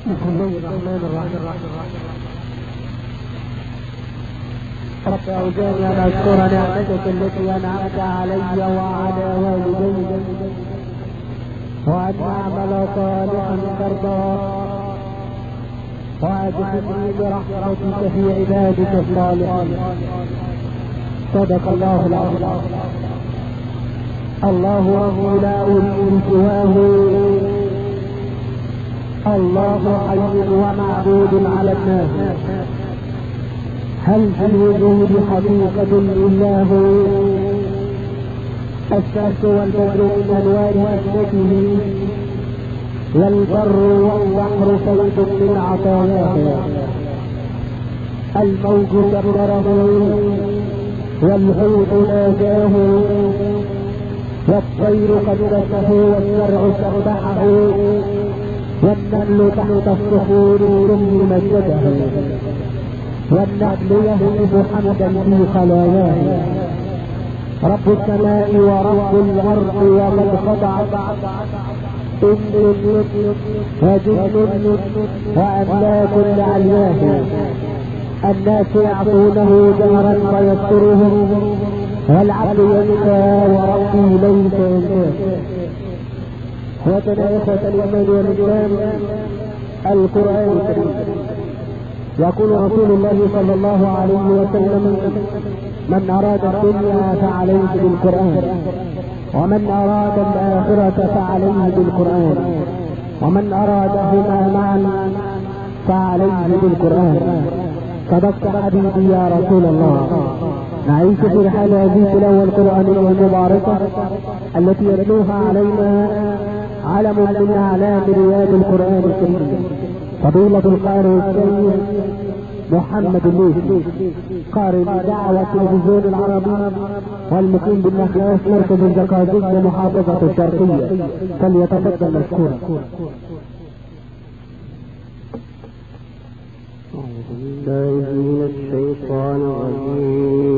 بسم الله الرحمن الرحيم. رب أوزعني أن أشكر نعمتك التي أنعمت علي وعلى والدي وأن أعمل صالحا ترضاه وأدخلني برحمتك في عبادك الصالحين. صدق الله العظيم. الله ربي لا أريد سواه، الله حي ومعبود على الناس. هل في الوجود حقيقة إلا هو؟ الشمس والبدر من أنوار رحمته، والبر والبحر فيض من عطاياه. الموج كبره والحوت ناجاه، والطير قدسه والزرع سبحه، والنمل تحت الصخور السم مجده، والنحل يهتف حمدا في خلاياه. رب السماء ورب الارض وقد خضعت إن وجن وأملاك لعلياه. الناس يعصونه جهرا ويسترهم، والعبد ينسى وربي ليس ينساه. إخوة الإيمان والإسلام، القرآن الكريم يقول رسول الله صلى الله عليه وسلم: من أراد الدنيا فعليه بالقرآن، ومن أراد الآخرة فعليه بالقرآن، ومن أرادهما معا فعليه بالقرآن. صدقت حبيبي يا رسول الله. نعيش في الحالة هذه التلاوة القرآنية المباركة التي يتلوها علينا علم من أعلام رياض القرآن الكريم، فضيلة القارئ السيد محمد الليثي، قارئ دعوة التلفزيون العربي والمقيم بالنخلاف مركز الزقازيق بمحافظة الشرقية، فليتفضل مشكورا. بالله من الشيطان الرجيم.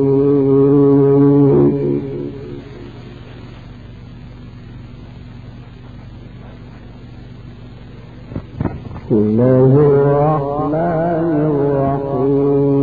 بسم الله الرحمن الرحيم.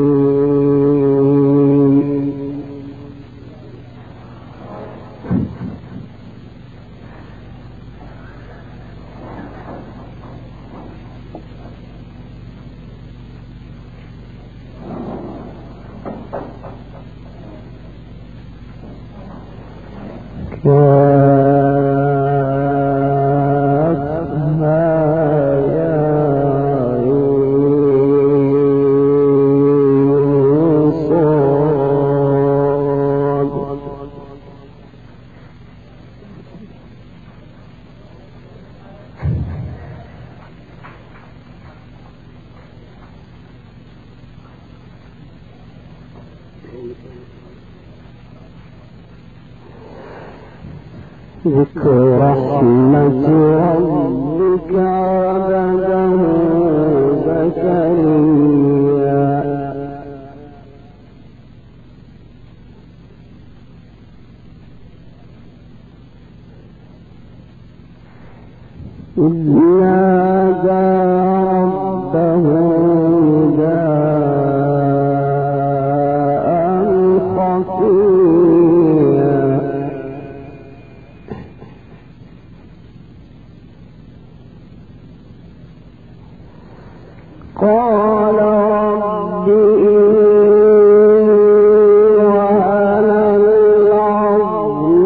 ذكر رحمة ربك عبده زكريا إذ نادى ربه نداء خفيا قال رب وهن العظم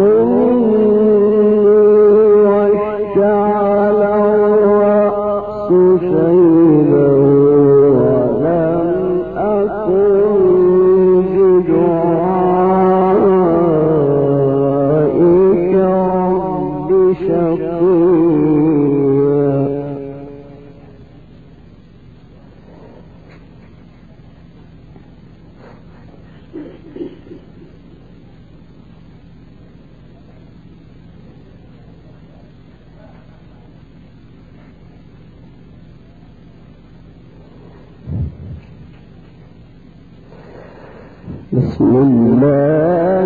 واشتعل الرأس شيبا ولم أكن بدعائك رب شقيا. بسم الله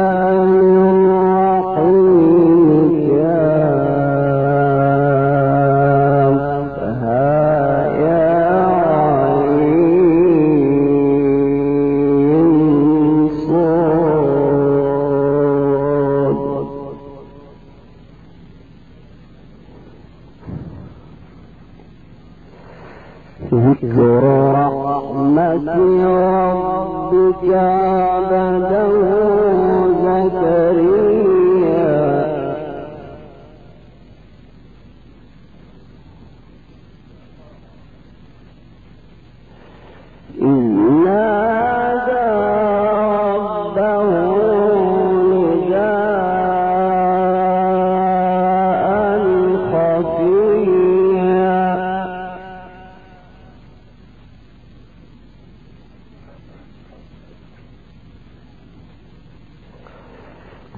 الرحمن الرحيم.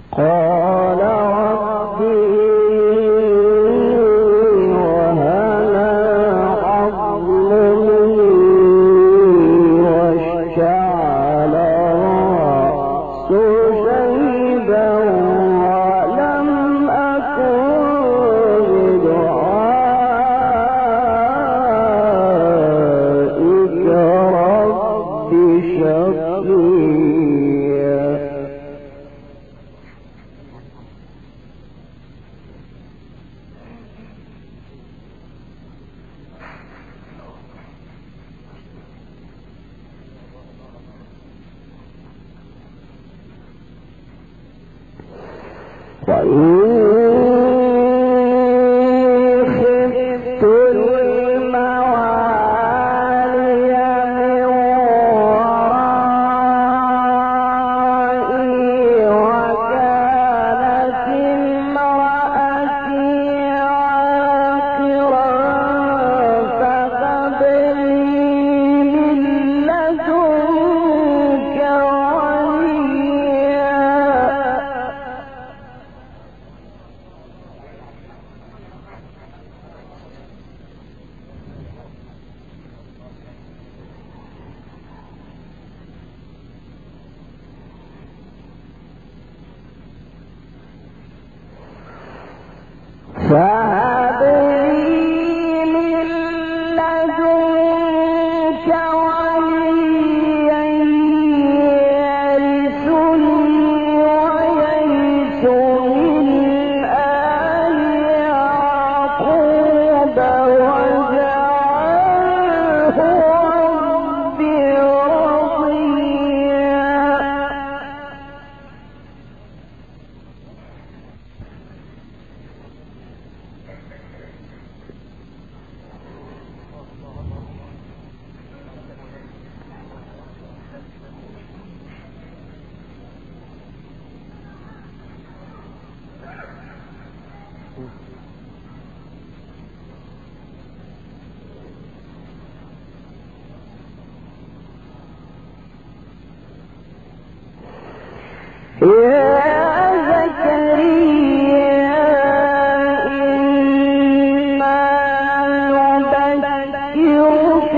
قال ربي وهنا عظم واشتعل رأس شيبا ولم أكن بدعائك رب شقيا. خفت الموالي من ورائي وكانت امرأتي عاقرا فهب لي من لدنك وليا. فهب لي من لدنك وليا يرثني ويرث من آل يعقوب واجعله رب رضيا. يا زكريا إنا نبشرك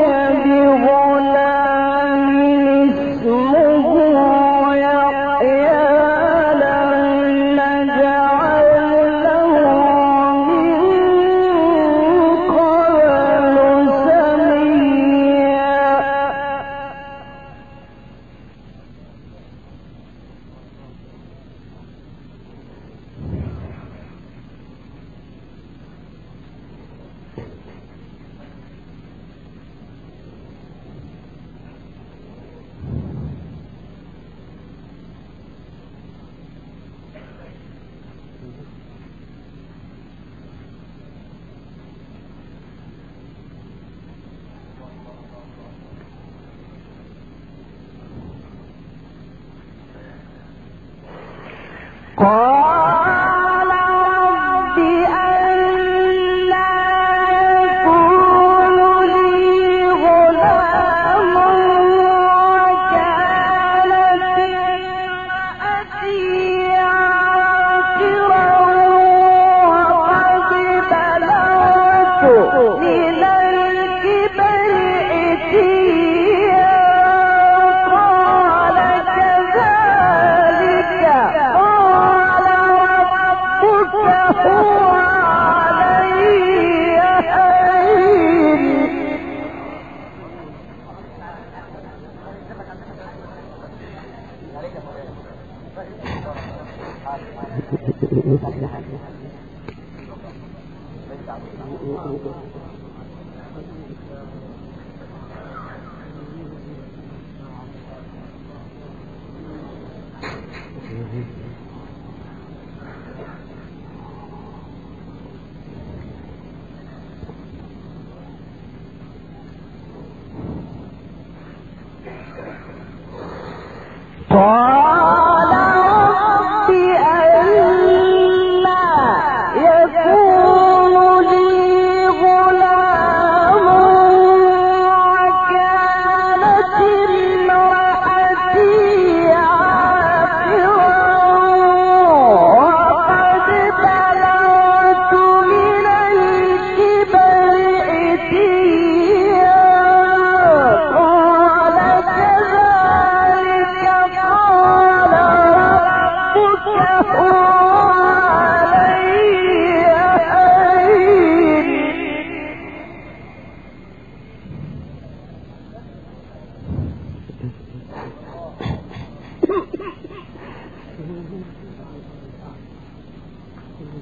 بغلام اسمه يحيى لم نجعل له من قبل سميا. قال رب أنى يكون لي غلام وكانت امرأتي عاقرا وقد بلغت من الكبر عتيا. قال كذلك قال ربك هو علي هين. قال رب أنى يكون لي غلام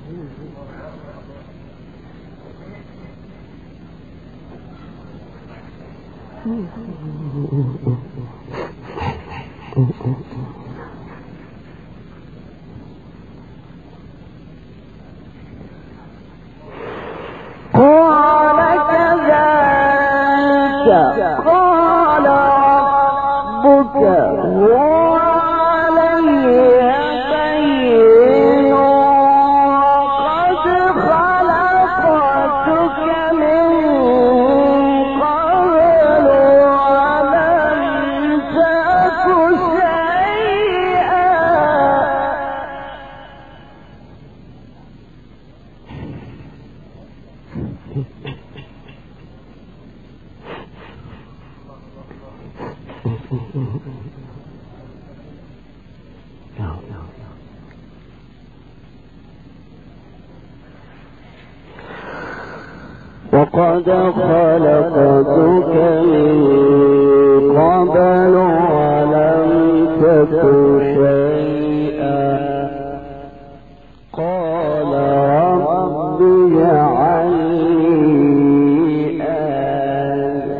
وقد خلقتك من قبل ولم تك شيئا قال رب اجعل لي آية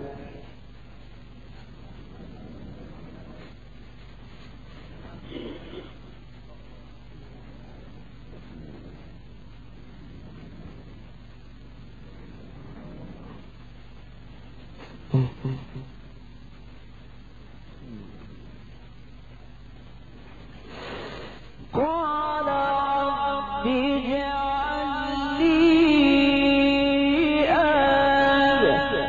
قال رب اجعل لي آية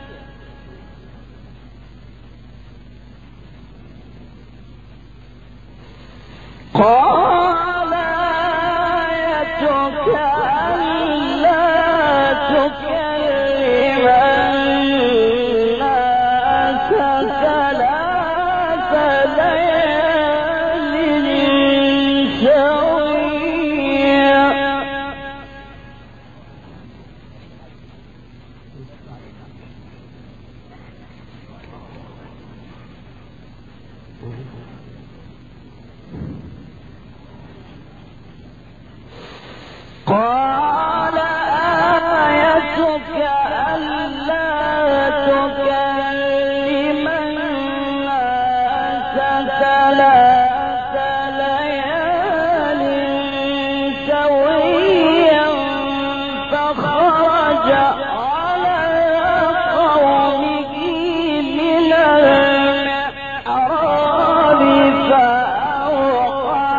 قال آيتك ألا تكلم الناس ثلاث ليال سويا قال آيتك ألا تكلم الناس ثلاث ليال سويا فخرج على قومه من المحراب فأوحى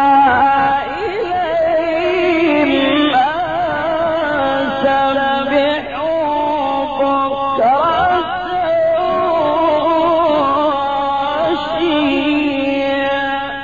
إليهم أن سبحوا بكرة وعشيا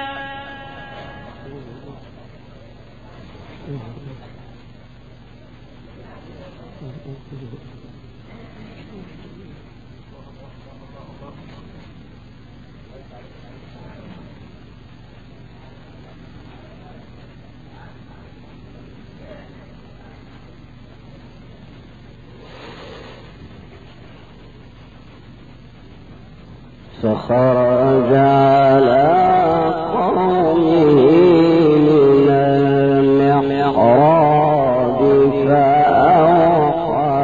فخرج على قومه من المحراب فأوحى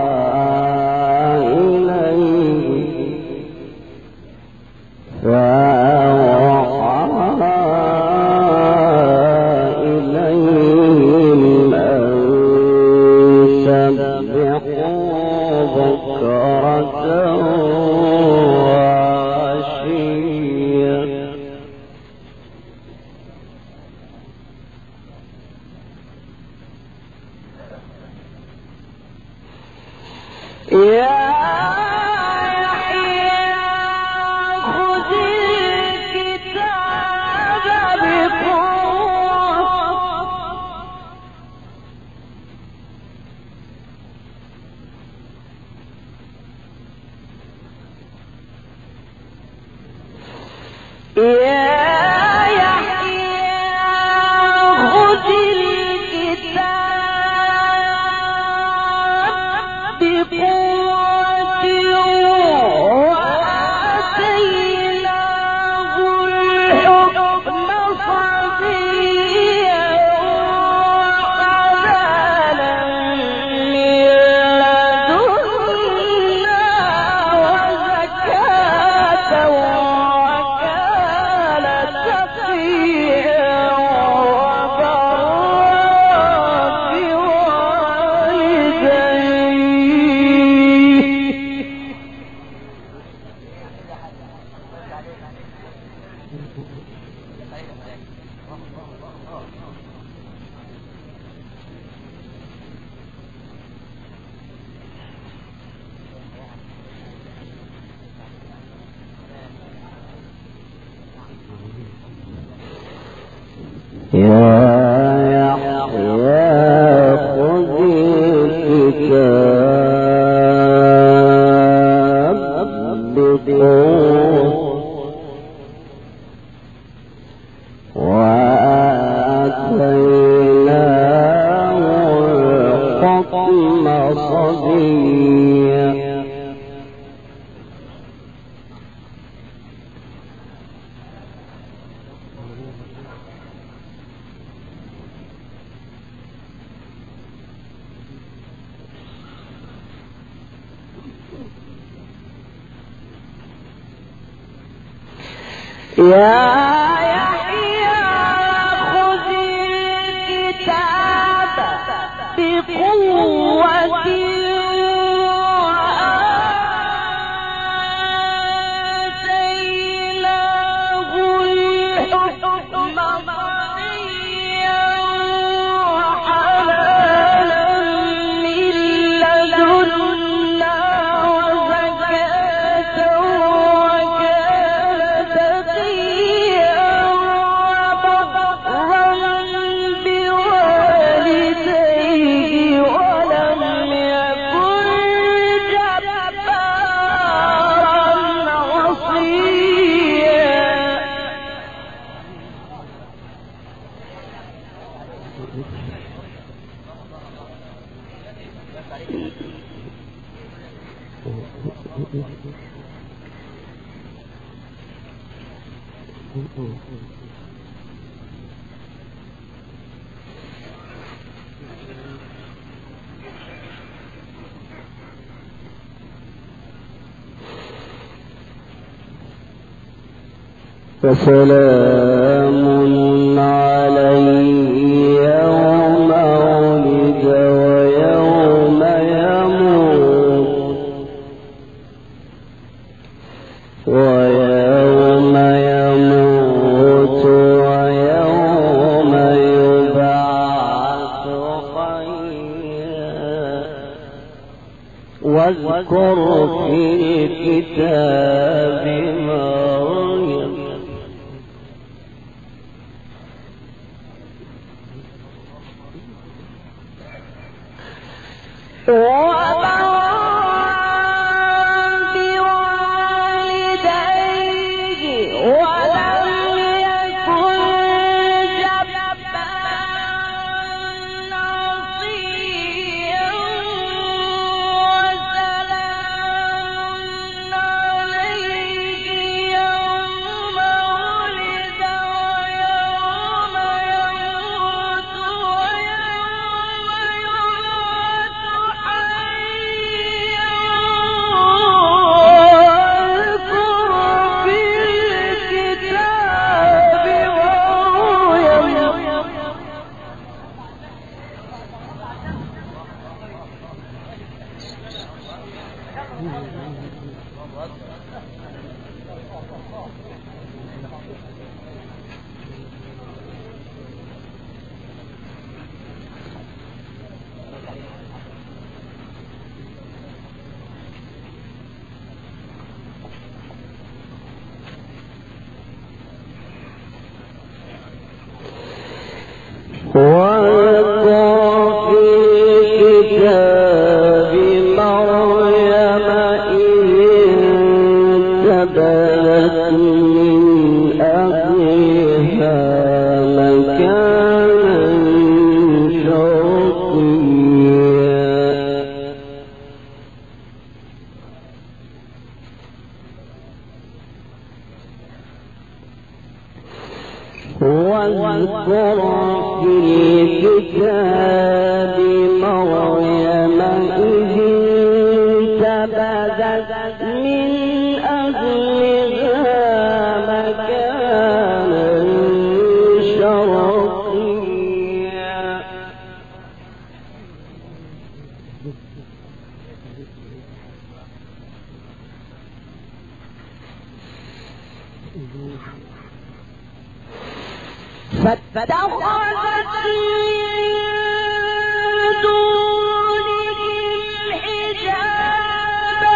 إليهم أن سبحوا بكرة وعشيا فسلام عليه يوم ولد ويوم يموت ويوم يموت ويوم يبعث حيا واذكر في الكتاب مريم واذكر في الكتاب مريم إذ انتبذت من أهلها مكانا شرقيا فاتخذت دونهم حجابا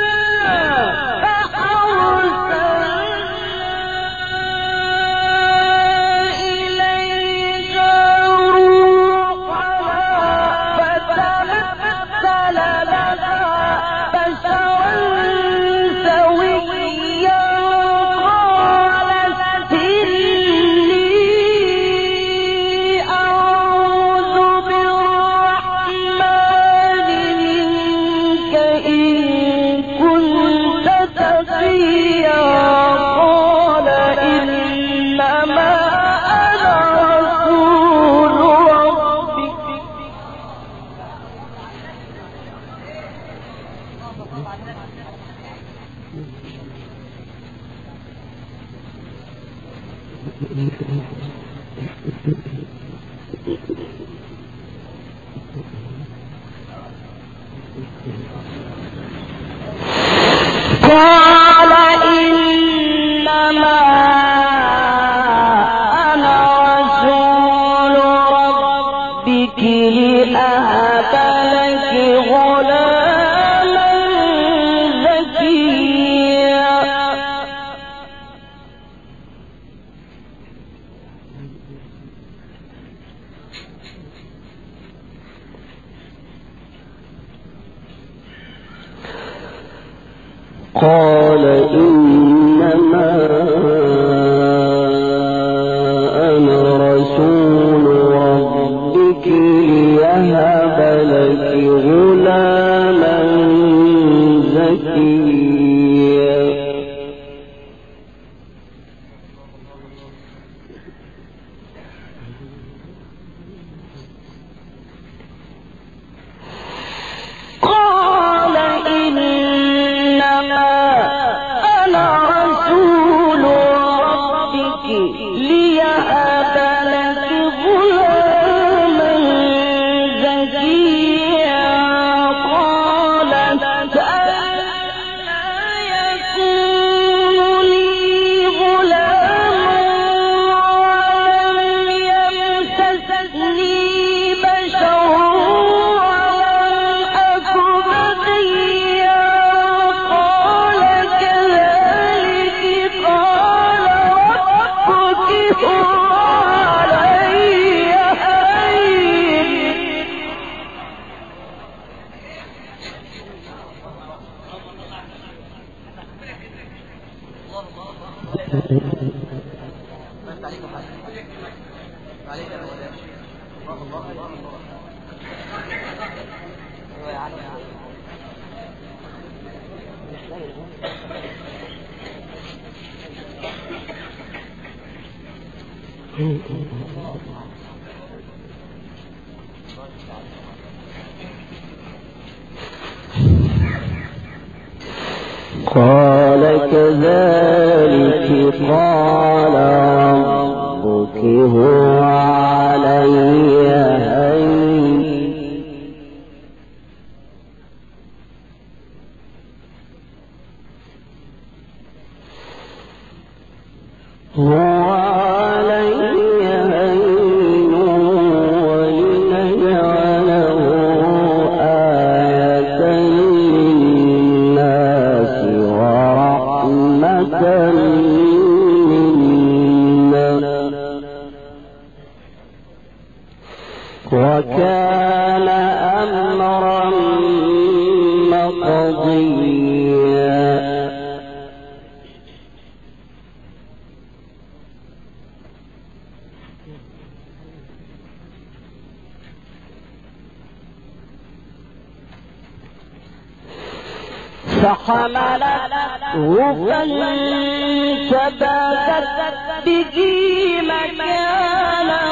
قال إنما أنا رسول ربك لأهب لك غلاما زكيا قال إنما أنا رسول ربك ليهب لك غلاما زكيا قال إنما أنا رسول ربك ليهب لك غلاما زكيا قالت أنى يكون لي غلام ولم يمسسني بشر ولم أك بغيا قال كذلك قال ربك هو علي هين قال كذلك قال ربك هو علي هين هو علي هين ولنجعله آية للناس ورحمة منا وكان أمرا مقضيا فحملته فانتبذت به مكانا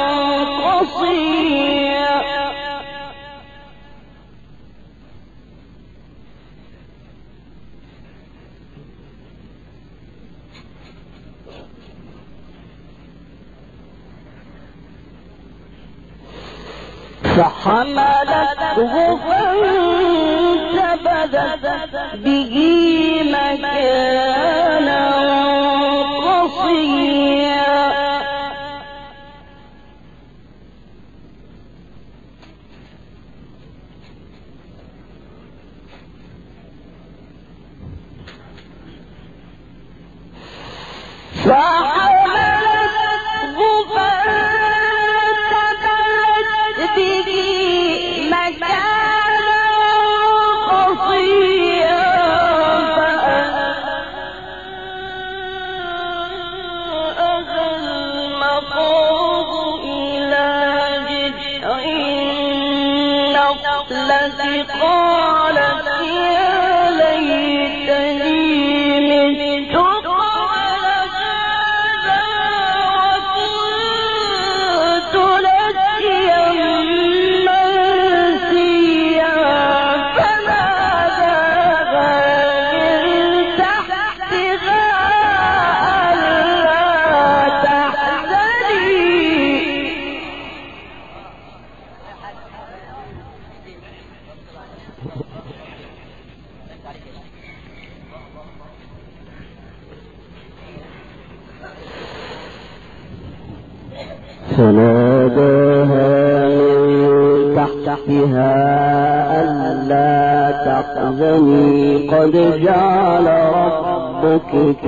قصيا فحملته فانتبذت به مكانا قصيا المقام إلى جذع النخلة قالت يا ليتني مت قبل هذا وكنت نسيا منسيا فناداها من تحتها ألا تحزني فناداها من تحتها ألا تحزني قد جعل ربك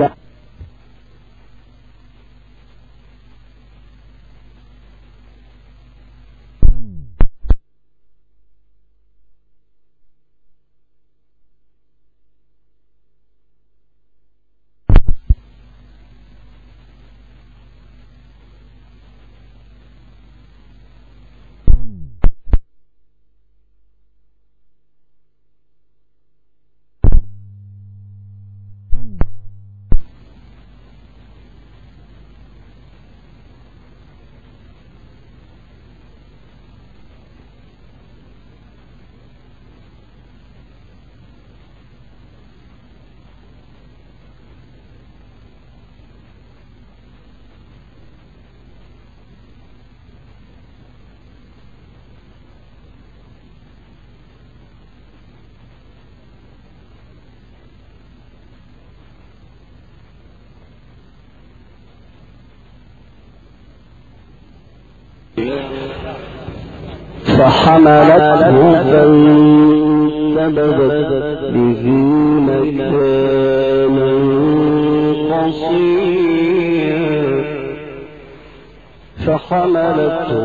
فحملته فانتبذت به مكانا قصيا فحملته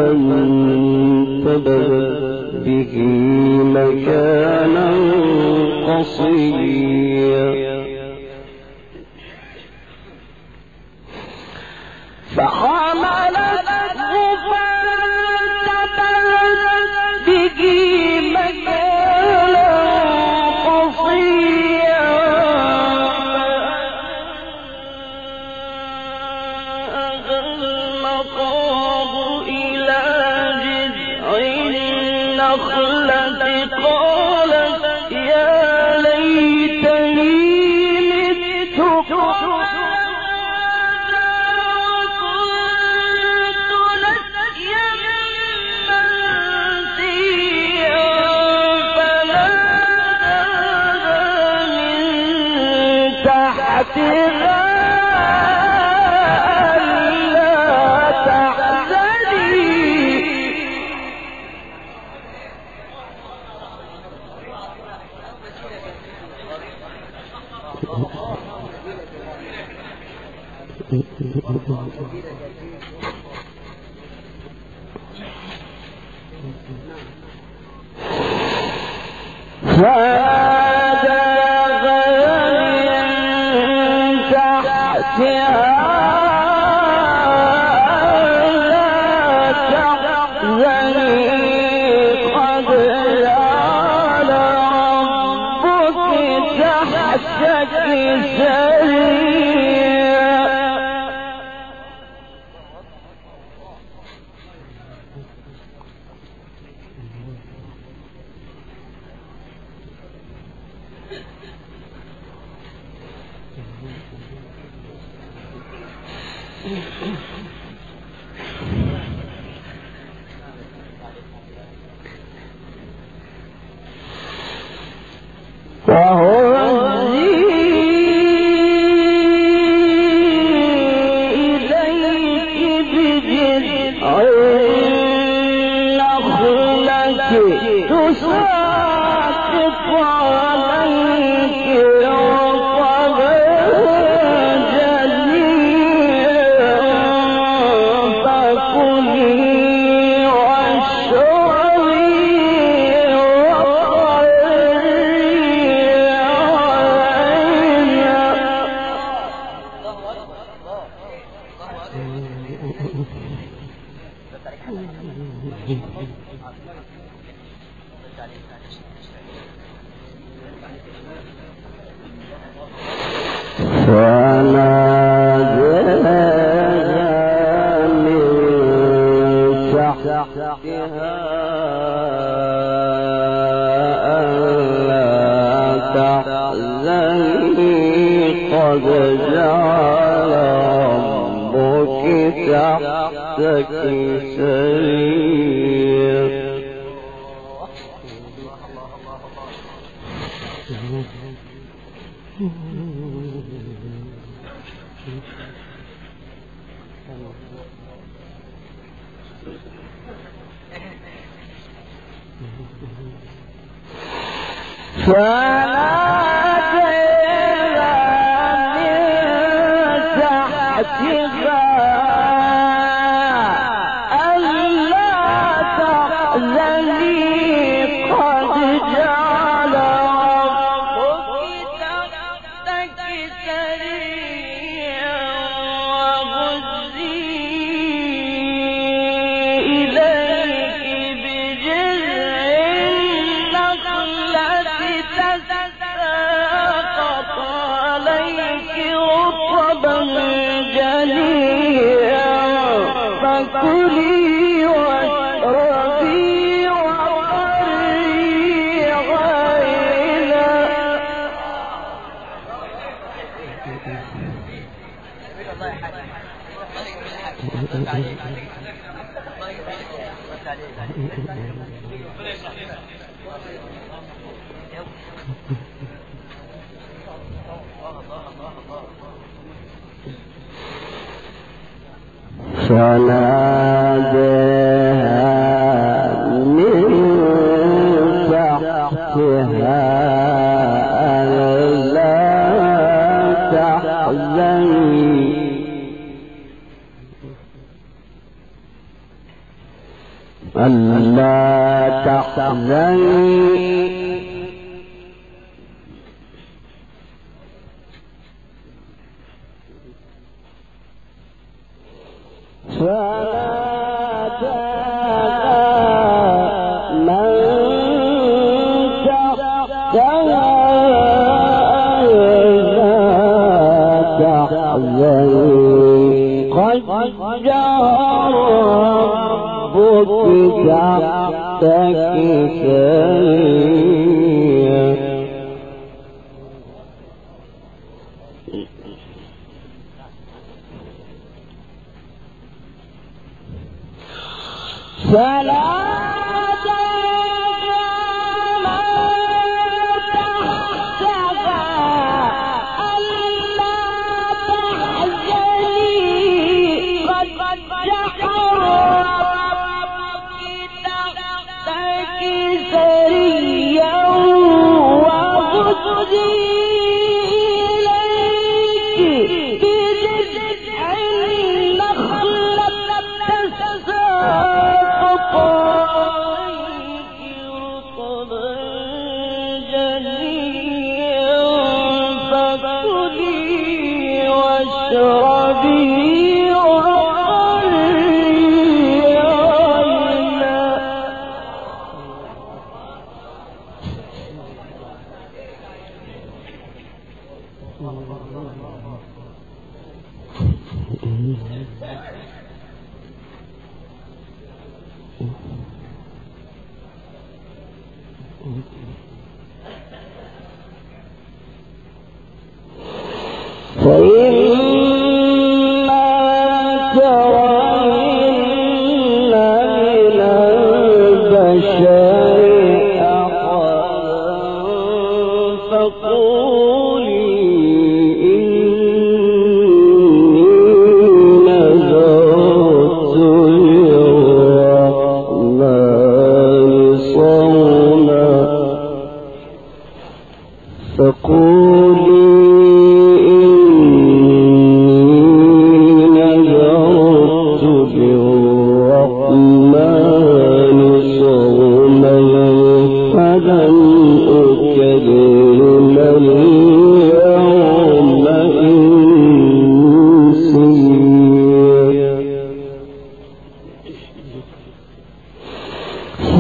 فانتبذت به مكانا قصيا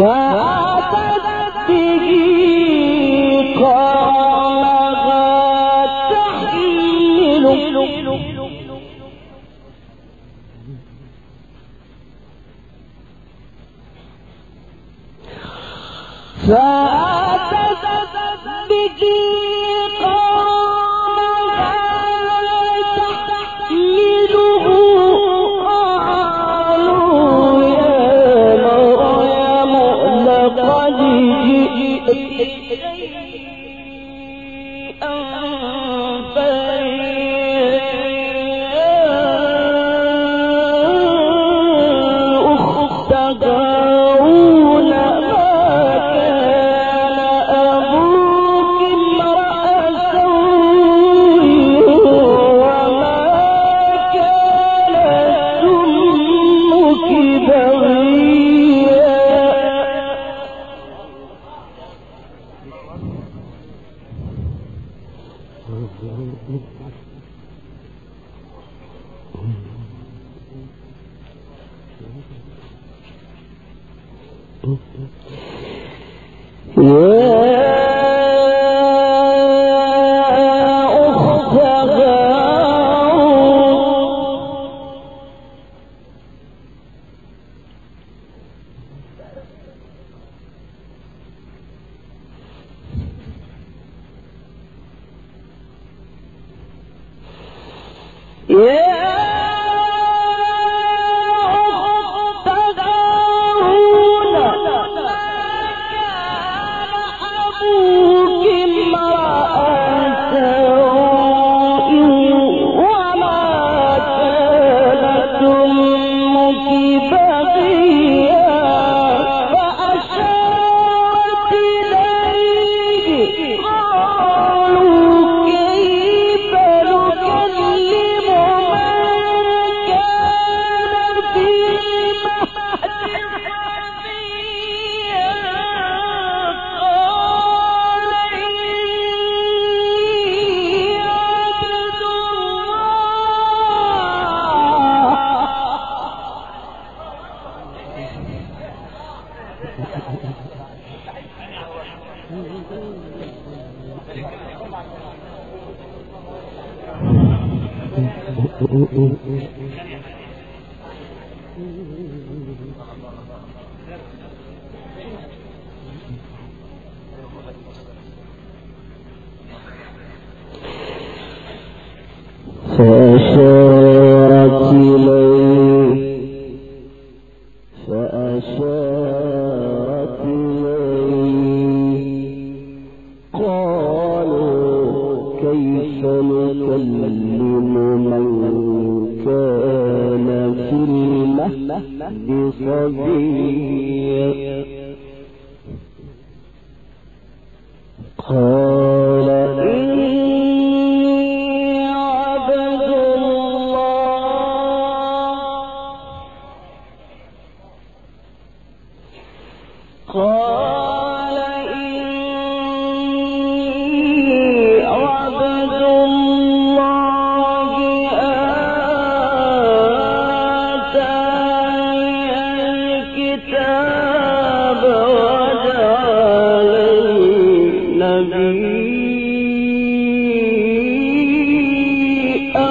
فأتت به قومها تحمله فأشارت إليه قالوا كيف نكلم من كان في المهد صبيا قال إني عبد الله قال إني عبد الله آتاني الكتاب وجعلني نبيا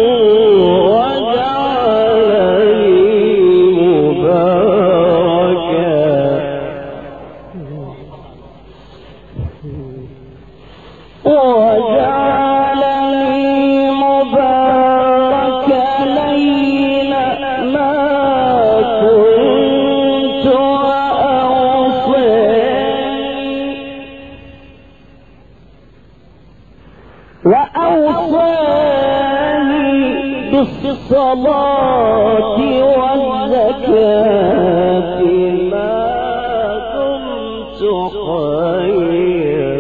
وجعلني مباركا أينما كنت وأوصاني بالصلاة والزكاة ما دمت حيا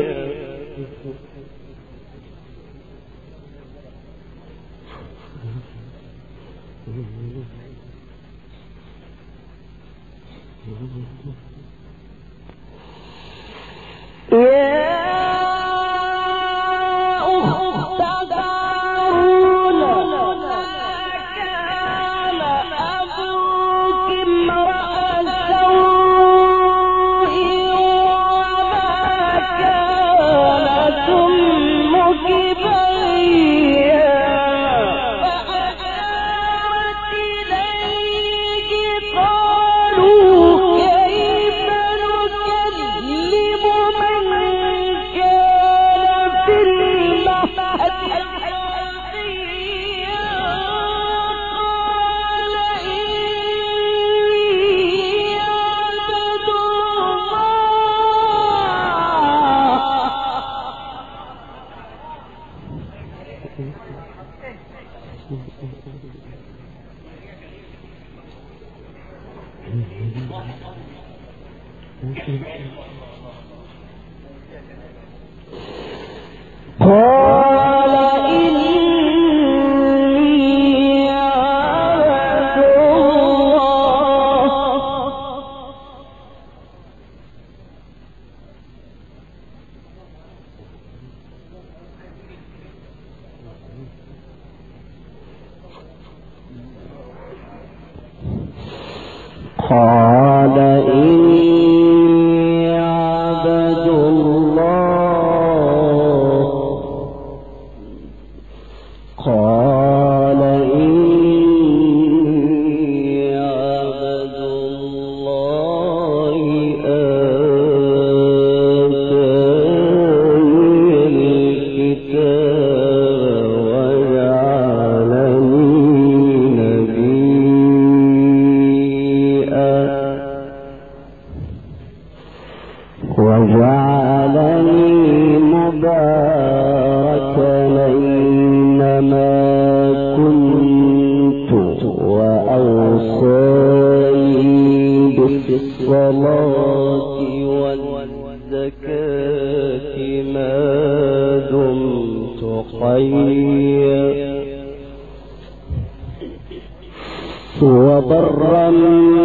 وبرا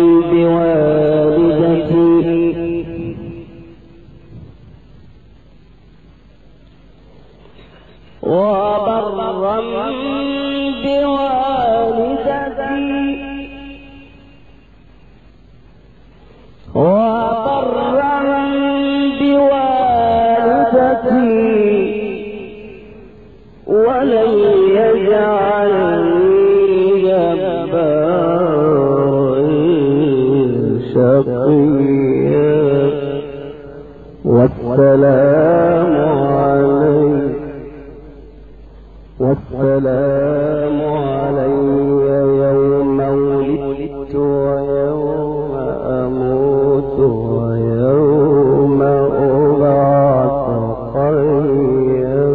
بوالدتي ولن يجعلني جبارا شقيا والسلام علي يوم ولدت ويوم أموت ويوم أبعث حيا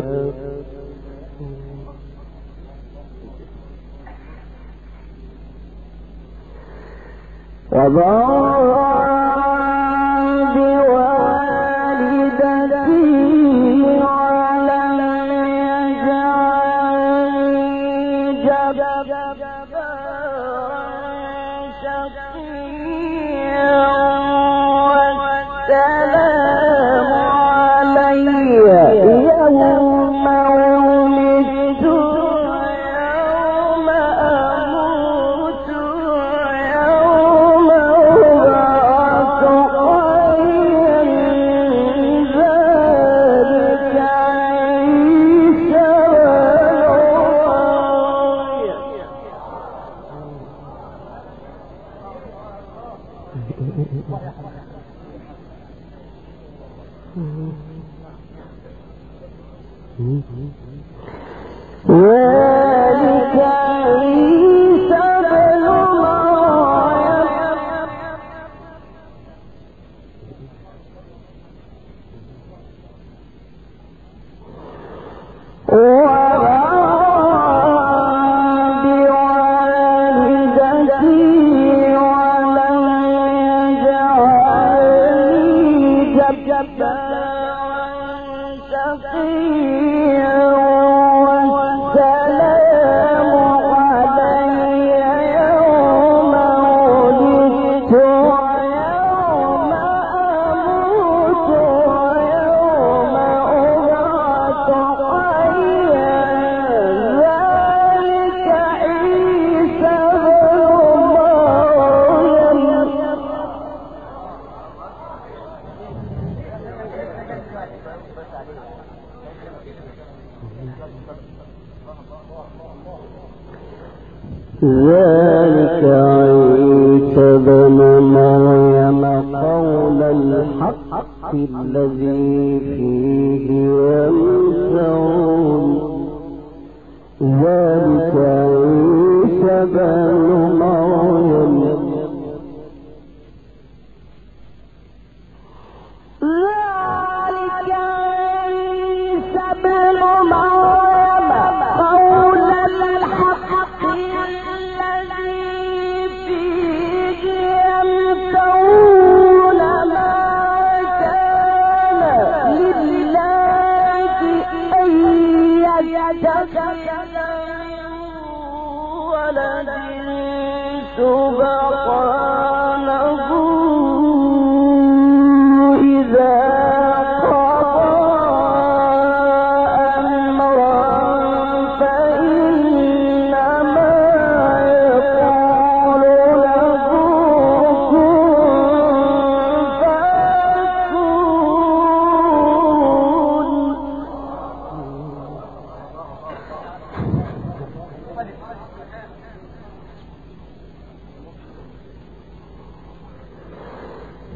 ذلك عيسى بن مريم قول الحق الذي فيه يمترون ذلك عيسى بن مريم قول الحق الذي فيه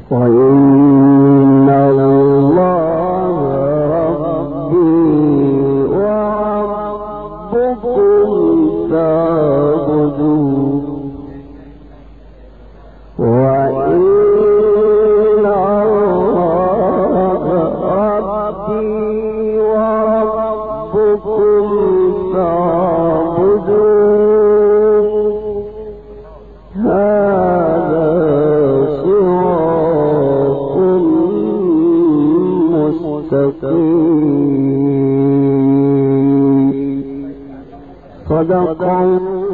وإن الله ربي وربكم فاعبدوه وإن الله ربي وربكم فاعبدوه هذا صراط مستقيم. صدق